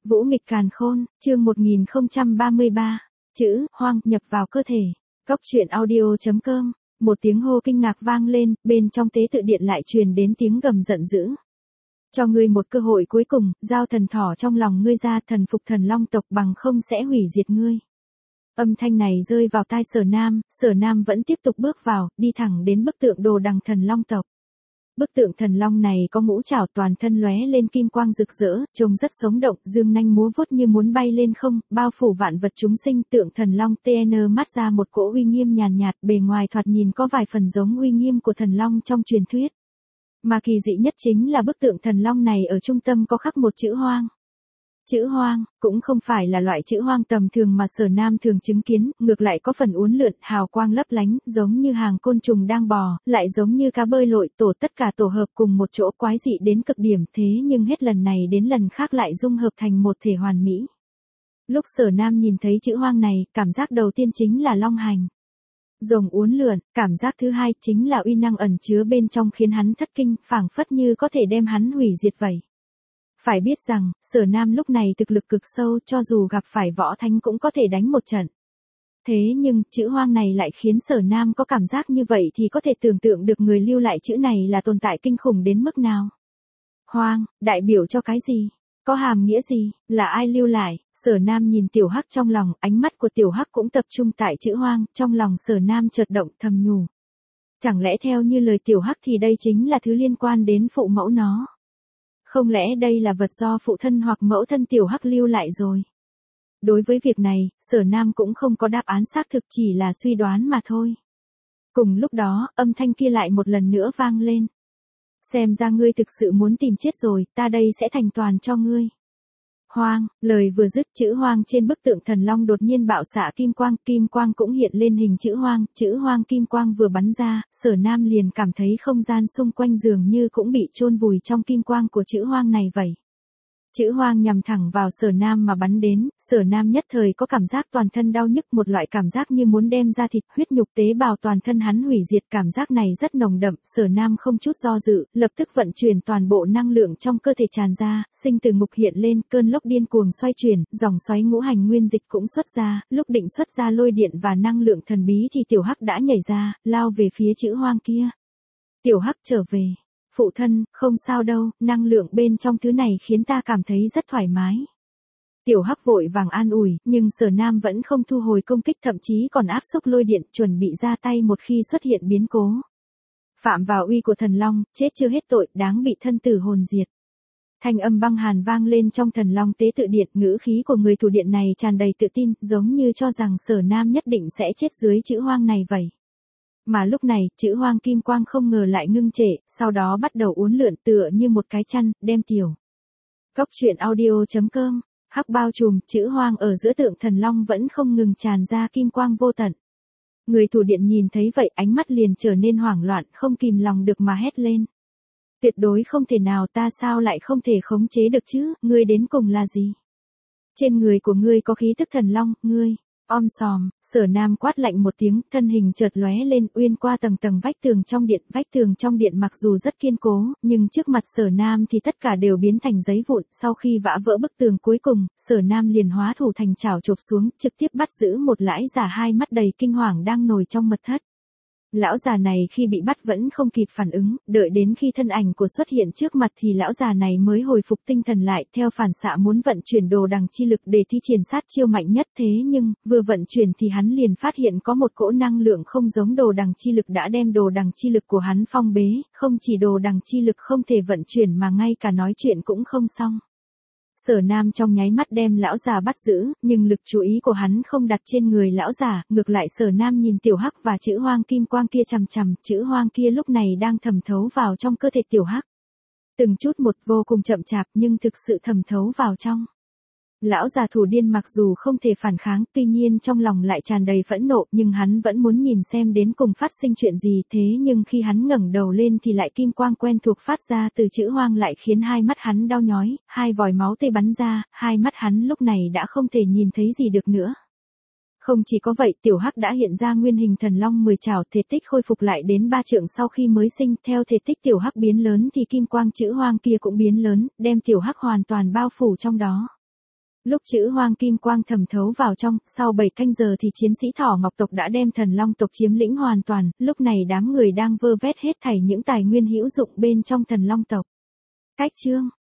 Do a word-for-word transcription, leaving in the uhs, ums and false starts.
Vũ nghịch càn khôn, chương một nghìn không trăm ba mươi ba, chữ hoang nhập vào cơ thể. Cốc truyện audio.com, một tiếng hô kinh ngạc vang lên, bên trong tế tự điện lại truyền đến tiếng gầm giận dữ. Cho ngươi một cơ hội cuối cùng, giao thần thỏ trong lòng ngươi ra, thần phục thần long tộc, bằng không sẽ hủy diệt ngươi. Âm thanh này rơi vào tai Sở Nam, Sở Nam vẫn tiếp tục bước vào, đi thẳng đến bức tượng đồ đằng thần long tộc. Bức tượng thần long này có ngũ trảo, toàn thân lóe lên kim quang rực rỡ, trông rất sống động, dương nanh múa vuốt như muốn bay lên không, bao phủ vạn vật chúng sinh. Tượng thần long tê en mắt ra một cỗ uy nghiêm nhàn nhạt, bề ngoài thoạt nhìn có vài phần giống uy nghiêm của thần long trong truyền thuyết. Mà kỳ dị nhất chính là bức tượng thần long này ở trung tâm có khắc một chữ hoang. Chữ hoang, cũng không phải là loại chữ hoang tầm thường mà Sở Nam thường chứng kiến, ngược lại có phần uốn lượn, hào quang lấp lánh, giống như hàng côn trùng đang bò, lại giống như cá bơi lội, tổ tất cả tổ hợp cùng một chỗ, quái dị đến cực điểm. Thế nhưng hết lần này đến lần khác lại dung hợp thành một thể hoàn mỹ. Lúc Sở Nam nhìn thấy chữ hoang này, cảm giác đầu tiên chính là long hành, rồng uốn lượn, cảm giác thứ hai chính là uy năng ẩn chứa bên trong khiến hắn thất kinh, phảng phất như có thể đem hắn hủy diệt vậy. Phải biết rằng, Sở Nam lúc này thực lực cực sâu, cho dù gặp phải võ thánh cũng có thể đánh một trận. Thế nhưng, chữ hoang này lại khiến Sở Nam có cảm giác như vậy thì có thể tưởng tượng được người lưu lại chữ này là tồn tại kinh khủng đến mức nào. Hoang, đại biểu cho cái gì? Có hàm nghĩa gì? Là ai lưu lại? Sở Nam nhìn Tiểu Hắc trong lòng, ánh mắt của Tiểu Hắc cũng tập trung tại chữ hoang, trong lòng Sở Nam chợt động, thầm nhủ. Chẳng lẽ theo như lời Tiểu Hắc thì đây chính là thứ liên quan đến phụ mẫu nó? Không lẽ đây là vật do phụ thân hoặc mẫu thân Tiểu Hắc lưu lại rồi? Đối với việc này, Sở Nam cũng không có đáp án xác thực, chỉ là suy đoán mà thôi. Cùng lúc đó, âm thanh kia lại một lần nữa vang lên. Xem ra ngươi thực sự muốn tìm chết rồi, ta đây sẽ thành toàn cho ngươi. Hoang, lời vừa dứt, chữ hoang trên bức tượng thần long đột nhiên bạo xạ kim quang, kim quang cũng hiện lên hình chữ hoang, chữ hoang kim quang vừa bắn ra, Sở Nam liền cảm thấy không gian xung quanh dường như cũng bị chôn vùi trong kim quang của chữ hoang này vậy. Chữ hoang nhằm thẳng vào Sở Nam mà bắn đến, Sở Nam nhất thời có cảm giác toàn thân đau nhức, một loại cảm giác như muốn đem ra thịt, huyết nhục tế bào toàn thân hắn hủy diệt, cảm giác này rất nồng đậm. Sở Nam không chút do dự, lập tức vận chuyển toàn bộ năng lượng trong cơ thể tràn ra, sinh từ ngục hiện lên, cơn lốc điên cuồng xoay chuyển, dòng xoáy ngũ hành nguyên dịch cũng xuất ra, lúc định xuất ra lôi điện và năng lượng thần bí thì Tiểu Hắc đã nhảy ra, lao về phía chữ hoang kia. Tiểu Hắc trở về. Phụ thân, không sao đâu, năng lượng bên trong thứ này khiến ta cảm thấy rất thoải mái. Tiểu Hắc vội vàng an ủi, nhưng Sở Nam vẫn không thu hồi công kích, thậm chí còn áp xúc lôi điện, chuẩn bị ra tay một khi xuất hiện biến cố. Phạm vào uy của thần long, chết chưa hết tội, đáng bị thân tử hồn diệt. Thanh âm băng hàn vang lên trong thần long tế tự điện, ngữ khí của người thủ điện này tràn đầy tự tin, giống như cho rằng Sở Nam nhất định sẽ chết dưới chữ hoang này vậy. Mà lúc này, chữ hoang kim quang không ngờ lại ngưng trệ, sau đó bắt đầu uốn lượn tựa như một cái chăn, đem Tiểu Cốc truyện audio.com, Hắc bao trùm, chữ hoang ở giữa tượng thần long vẫn không ngừng tràn ra kim quang vô tận. Người thủ điện nhìn thấy vậy, ánh mắt liền trở nên hoảng loạn, không kìm lòng được mà hét lên. Tuyệt đối không thể nào, ta sao lại không thể khống chế được chứ, ngươi đến cùng là gì? Trên người của ngươi có khí tức thần long, ngươi... Om sòm, Sở Nam quát lạnh một tiếng, thân hình chợt lóe lên, uyên qua tầng tầng vách tường trong điện, vách tường trong điện mặc dù rất kiên cố, nhưng trước mặt Sở Nam thì tất cả đều biến thành giấy vụn. Sau khi vã vỡ bức tường cuối cùng, Sở Nam liền hóa thủ thành chảo chộp xuống, trực tiếp bắt giữ một lãi giả hai mắt đầy kinh hoàng đang nổi trong mật thất. Lão già này khi bị bắt vẫn không kịp phản ứng, đợi đến khi thân ảnh của xuất hiện trước mặt thì lão già này mới hồi phục tinh thần lại, theo phản xạ muốn vận chuyển đồ đằng chi lực để thi triển sát chiêu mạnh nhất. Thế nhưng, vừa vận chuyển thì hắn liền phát hiện có một cỗ năng lượng không giống đồ đằng chi lực đã đem đồ đằng chi lực của hắn phong bế, không chỉ đồ đằng chi lực không thể vận chuyển mà ngay cả nói chuyện cũng không xong. Sở Nam trong nháy mắt đem lão già bắt giữ, nhưng lực chú ý của hắn không đặt trên người lão già, ngược lại Sở Nam nhìn Tiểu Hắc và chữ hoang kim quang kia chằm chằm, chữ hoang kia lúc này đang thẩm thấu vào trong cơ thể Tiểu Hắc. Từng chút một, vô cùng chậm chạp nhưng thực sự thẩm thấu vào trong. Lão già thủ điên mặc dù không thể phản kháng, tuy nhiên trong lòng lại tràn đầy phẫn nộ, nhưng hắn vẫn muốn nhìn xem đến cùng phát sinh chuyện gì. Thế nhưng khi hắn ngẩng đầu lên thì lại kim quang quen thuộc phát ra từ chữ hoang lại khiến hai mắt hắn đau nhói, hai vòi máu tê bắn ra, hai mắt hắn lúc này đã không thể nhìn thấy gì được nữa. Không chỉ có vậy, Tiểu Hắc đã hiện ra nguyên hình thần long mười trảo, thể tích khôi phục lại đến ba trượng sau khi mới sinh, theo thể tích Tiểu Hắc biến lớn thì kim quang chữ hoang kia cũng biến lớn, đem Tiểu Hắc hoàn toàn bao phủ trong đó. Lúc chữ hoang kim quang thẩm thấu vào trong, sau bảy canh giờ thì chiến sĩ Thỏ Ngọc tộc đã đem Thần Long tộc chiếm lĩnh hoàn toàn, lúc này đám người đang vơ vét hết thảy những tài nguyên hữu dụng bên trong Thần Long tộc. Cách chương